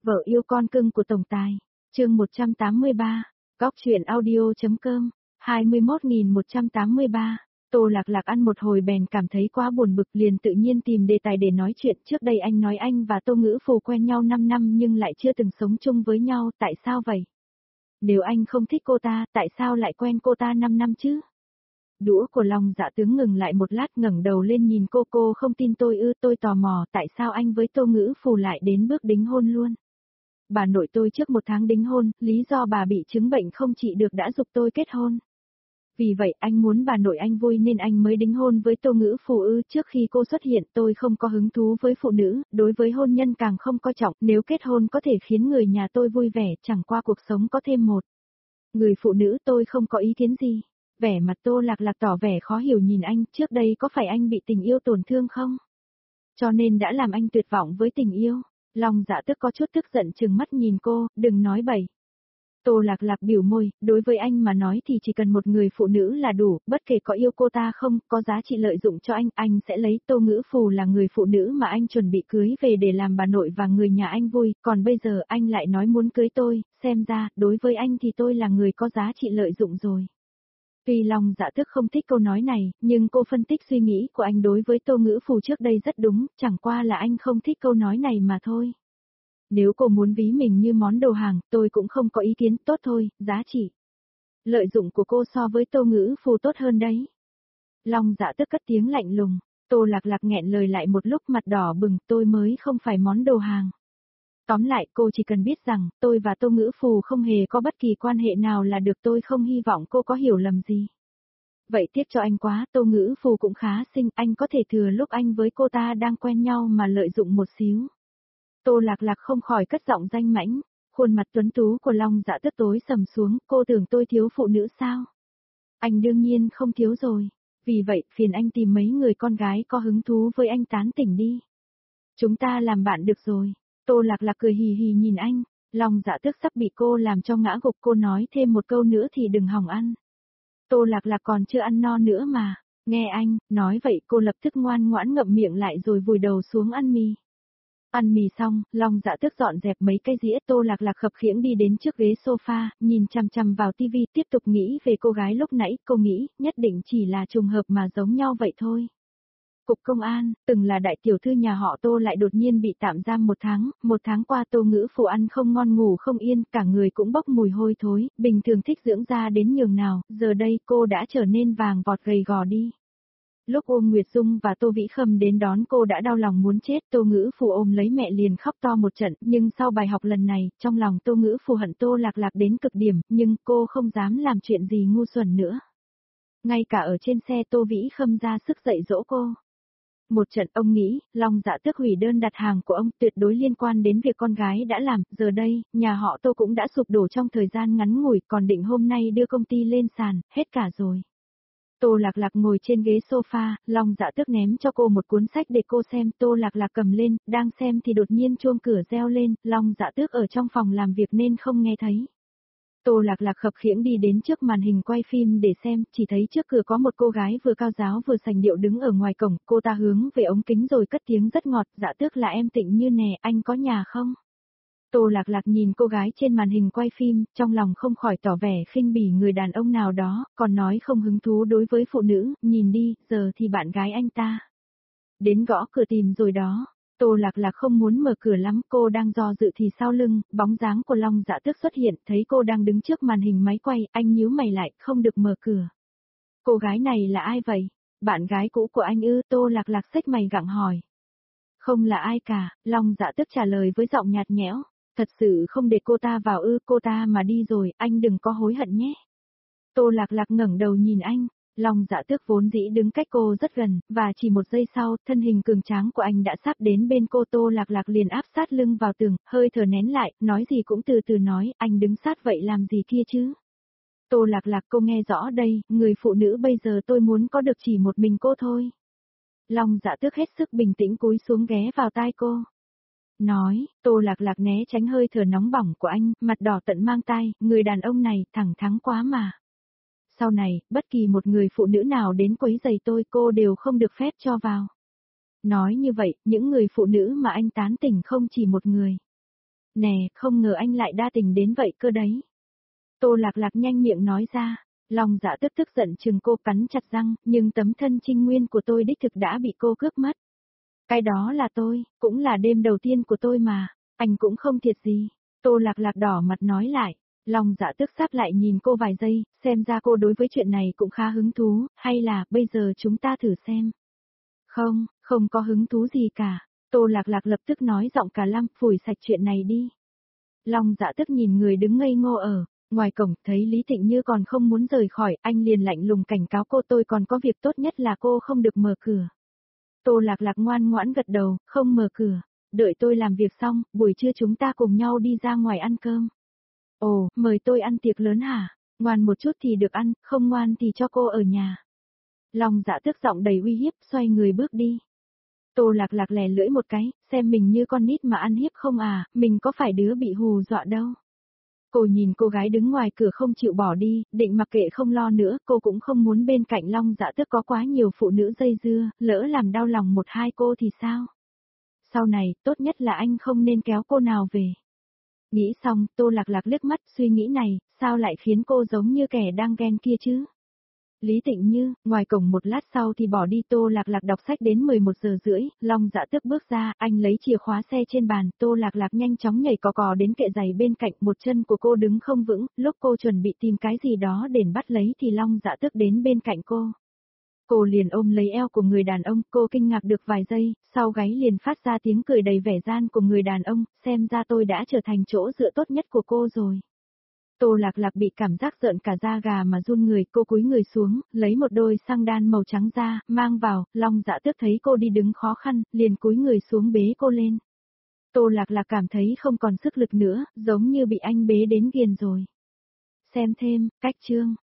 Vợ yêu con cưng của tổng tài. Chương 183. Góc truyện audio.com. 21.183. Tô Lạc Lạc ăn một hồi bèn cảm thấy quá buồn bực, liền tự nhiên tìm đề tài để nói chuyện. Trước đây anh nói anh và Tô Ngữ Phù quen nhau 5 năm nhưng lại chưa từng sống chung với nhau, tại sao vậy? Nếu anh không thích cô ta, tại sao lại quen cô ta 5 năm chứ? Đũa của Long Dạ Tướng ngừng lại một lát, ngẩng đầu lên nhìn cô không tin tôi ư? Tôi tò mò tại sao anh với Tô Ngữ Phù lại đến bước đính hôn luôn. Bà nội tôi trước 1 tháng đính hôn, lý do bà bị chứng bệnh không trị được đã giục tôi kết hôn. Vì vậy anh muốn bà nội anh vui nên anh mới đính hôn với Tô Ngữ Phù ư? Trước khi cô xuất hiện tôi không có hứng thú với phụ nữ, đối với hôn nhân càng không coi trọng, nếu kết hôn có thể khiến người nhà tôi vui vẻ, chẳng qua cuộc sống có thêm một người phụ nữ tôi không có ý kiến gì. Vẻ mặt Tô Lạc Lạc tỏ vẻ khó hiểu nhìn anh, trước đây có phải anh bị tình yêu tổn thương không? Cho nên đã làm anh tuyệt vọng với tình yêu. Long Dạ Tức có chút tức giận trừng mắt nhìn cô, đừng nói bậy. Tô Lạc Lạc biểu môi, đối với anh mà nói thì chỉ cần một người phụ nữ là đủ, bất kể có yêu cô ta không, có giá trị lợi dụng cho anh sẽ lấy. Tô Ngữ Phù là người phụ nữ mà anh chuẩn bị cưới về để làm bà nội và người nhà anh vui, còn bây giờ anh lại nói muốn cưới tôi, xem ra, đối với anh thì tôi là người có giá trị lợi dụng rồi. Tuy Long Dạ Tức không thích câu nói này, nhưng cô phân tích suy nghĩ của anh đối với Tô Ngữ Phù trước đây rất đúng, chẳng qua là anh không thích câu nói này mà thôi. Nếu cô muốn ví mình như món đồ hàng, tôi cũng không có ý kiến, tốt thôi, giá trị lợi dụng của cô so với Tô Ngữ Phù tốt hơn đấy. Long Dạ Tức cất tiếng lạnh lùng. Tô Lạc Lạc nghẹn lời lại một lúc, mặt đỏ bừng, tôi mới không phải món đồ hàng. Tóm lại cô chỉ cần biết rằng, tôi và Tô Ngữ Phù không hề có bất kỳ quan hệ nào là được, tôi không hy vọng cô có hiểu lầm gì. Vậy tiếc cho anh quá, Tô Ngữ Phù cũng khá xinh, anh có thể thừa lúc anh với cô ta đang quen nhau mà lợi dụng một xíu. Tô Lạc Lạc không khỏi cất giọng danh mãnh, khuôn mặt tuấn tú của Long Dạ Tức tối sầm xuống, cô tưởng tôi thiếu phụ nữ sao? Anh đương nhiên không thiếu rồi, vì vậy phiền anh tìm mấy người con gái có hứng thú với anh tán tỉnh đi. Chúng ta làm bạn được rồi. Tô Lạc Lạc cười hì hì nhìn anh, Long Dạ Tức sắp bị cô làm cho ngã gục, cô nói thêm một câu nữa thì đừng hỏng ăn. Tô Lạc Lạc còn chưa ăn no nữa mà, nghe anh, nói vậy cô lập tức ngoan ngoãn ngậm miệng lại rồi vùi đầu xuống ăn mì. Ăn mì xong, Long Dạ Tức dọn dẹp mấy cái dĩa. Tô Lạc Lạc khập khiễng đi đến trước ghế sofa, nhìn chằm chằm vào tivi, tiếp tục nghĩ về cô gái lúc nãy. Cô nghĩ, nhất định chỉ là trùng hợp mà giống nhau vậy thôi. Cục công an, từng là đại tiểu thư nhà họ Tô lại đột nhiên bị tạm giam 1 tháng qua Tô Ngữ Phù ăn không ngon ngủ không yên, cả người cũng bốc mùi hôi thối, bình thường thích dưỡng da đến nhường nào, giờ đây cô đã trở nên vàng vọt gầy gò đi. Lúc Uông Nguyệt Dung và Tô Vĩ Khâm đến đón cô đã đau lòng muốn chết, Tô Ngữ Phù ôm lấy mẹ liền khóc to một trận, nhưng sau bài học lần này, trong lòng Tô Ngữ Phù hận Tô Lạc Lạc đến cực điểm, nhưng cô không dám làm chuyện gì ngu xuẩn nữa. Ngay cả ở trên xe Tô Vĩ Khâm ra sức dạy dỗ cô. Một trận ông nghĩ, Long Dạ Tước hủy đơn đặt hàng của ông tuyệt đối liên quan đến việc con gái đã làm, giờ đây, nhà họ Tô cũng đã sụp đổ trong thời gian ngắn ngủi, còn định hôm nay đưa công ty lên sàn, hết cả rồi. Tô Lạc Lạc ngồi trên ghế sofa, Long Dạ Tước ném cho cô một cuốn sách để cô xem, Tô Lạc Lạc cầm lên, đang xem thì đột nhiên chuông cửa reo lên, Long Dạ Tước ở trong phòng làm việc nên không nghe thấy. Tô Lạc Lạc khập khiễng đi đến trước màn hình quay phim để xem, chỉ thấy trước cửa có một cô gái vừa cao giáo vừa sành điệu đứng ở ngoài cổng, cô ta hướng về ống kính rồi cất tiếng rất ngọt, Dạ Tước là em Tịnh Như nè, anh có nhà không? Tô Lạc Lạc nhìn cô gái trên màn hình quay phim, trong lòng không khỏi tỏ vẻ khinh bỉ người đàn ông nào đó, còn nói không hứng thú đối với phụ nữ, nhìn đi, giờ thì bạn gái anh ta đến gõ cửa tìm rồi đó. Tô Lạc Lạc không muốn mở cửa lắm, cô đang do dự thì sau lưng, bóng dáng của Long Dạ Tước xuất hiện, thấy cô đang đứng trước màn hình máy quay, anh nhíu mày lại, không được mở cửa. Cô gái này là ai vậy? Bạn gái cũ của anh ư? Tô Lạc Lạc xếch mày gặng hỏi. Không là ai cả, Long Dạ Tước trả lời với giọng nhạt nhẽo. Thật sự không để cô ta vào ư? Cô ta mà đi rồi, anh đừng có hối hận nhé. Tô Lạc Lạc ngẩng đầu nhìn anh. Long Dạ Tước vốn dĩ đứng cách cô rất gần, và chỉ 1 giây sau, thân hình cường tráng của anh đã sắp đến bên cô. Tô Lạc Lạc liền áp sát lưng vào tường, hơi thở nén lại, nói gì cũng từ từ nói, anh đứng sát vậy làm gì kia chứ? Tô Lạc Lạc, cô nghe rõ đây, người phụ nữ bây giờ tôi muốn có được chỉ một mình cô thôi. Long Dạ Tước hết sức bình tĩnh cúi xuống ghé vào tai cô. Nói, Tô Lạc Lạc né tránh hơi thở nóng bỏng của anh, mặt đỏ tận mang tai, người đàn ông này thẳng thắn quá mà. Sau này, bất kỳ một người phụ nữ nào đến quấy rầy tôi cô đều không được phép cho vào. Nói như vậy, những người phụ nữ mà anh tán tỉnh không chỉ một người. Nè, không ngờ anh lại đa tình đến vậy cơ đấy. Tô Lạc Lạc nhanh miệng nói ra. Long Dạ tức giận chừng cô, cắn chặt răng, nhưng tấm thân trinh nguyên của tôi đích thực đã bị cô cướp mất. Cái đó là tôi, cũng là đêm đầu tiên của tôi mà, anh cũng không thiệt gì. Tô Lạc Lạc đỏ mặt nói lại. Long Dạ tức sắp lại nhìn cô vài giây, xem ra cô đối với chuyện này cũng khá hứng thú, hay là bây giờ chúng ta thử xem. Không, không có hứng thú gì cả. Tô Lạc Lạc lập tức nói giọng cả lăm, phủi sạch chuyện này đi. Long Dạ tức nhìn người đứng ngây ngô ở ngoài cổng, thấy Lý Tịnh Như còn không muốn rời khỏi, anh liền lạnh lùng cảnh cáo cô, tôi còn có việc tốt nhất là cô không được mở cửa. Tô Lạc Lạc ngoan ngoãn gật đầu, không mở cửa, đợi tôi làm việc xong, buổi trưa chúng ta cùng nhau đi ra ngoài ăn cơm. Ồ, mời tôi ăn tiệc lớn hả? Ngoan một chút thì được ăn, không ngoan thì cho cô ở nhà. Long Dạ tức giọng đầy uy hiếp, xoay người bước đi. Tô Lạc Lạc lè lưỡi một cái, xem mình như con nít mà ăn hiếp không à, mình có phải đứa bị hù dọa đâu. Cô nhìn cô gái đứng ngoài cửa không chịu bỏ đi, định mặc kệ không lo nữa, cô cũng không muốn bên cạnh Long Dạ tức có quá nhiều phụ nữ dây dưa, lỡ làm đau lòng một hai cô thì sao? Sau này, tốt nhất là anh không nên kéo cô nào về. Nghĩ xong, Tô Lạc Lạc liếc mắt, suy nghĩ này, sao lại khiến cô giống như kẻ đang ghen kia chứ? Lý Tịnh Như, ngoài cổng một lát sau thì bỏ đi. Tô Lạc Lạc đọc sách đến 11 giờ rưỡi, Long Dạ tức bước ra, anh lấy chìa khóa xe trên bàn, Tô Lạc Lạc nhanh chóng nhảy cò cò đến kệ giày bên cạnh, một chân của cô đứng không vững, lúc cô chuẩn bị tìm cái gì đó để bắt lấy thì Long Dạ tức đến bên cạnh cô. Cô liền ôm lấy eo của người đàn ông, cô kinh ngạc được vài giây, sau gáy liền phát ra tiếng cười đầy vẻ gian của người đàn ông, xem ra tôi đã trở thành chỗ dựa tốt nhất của cô rồi. Tô Lạc Lạc bị cảm giác rợn cả da gà mà run người, cô cúi người xuống, lấy một đôi xăng đan màu trắng ra, mang vào, Long Dạ tức thấy cô đi đứng khó khăn, liền cúi người xuống bế cô lên. Tô Lạc Lạc cảm thấy không còn sức lực nữa, giống như bị anh bế đến ghiền rồi. Xem thêm, cách chương.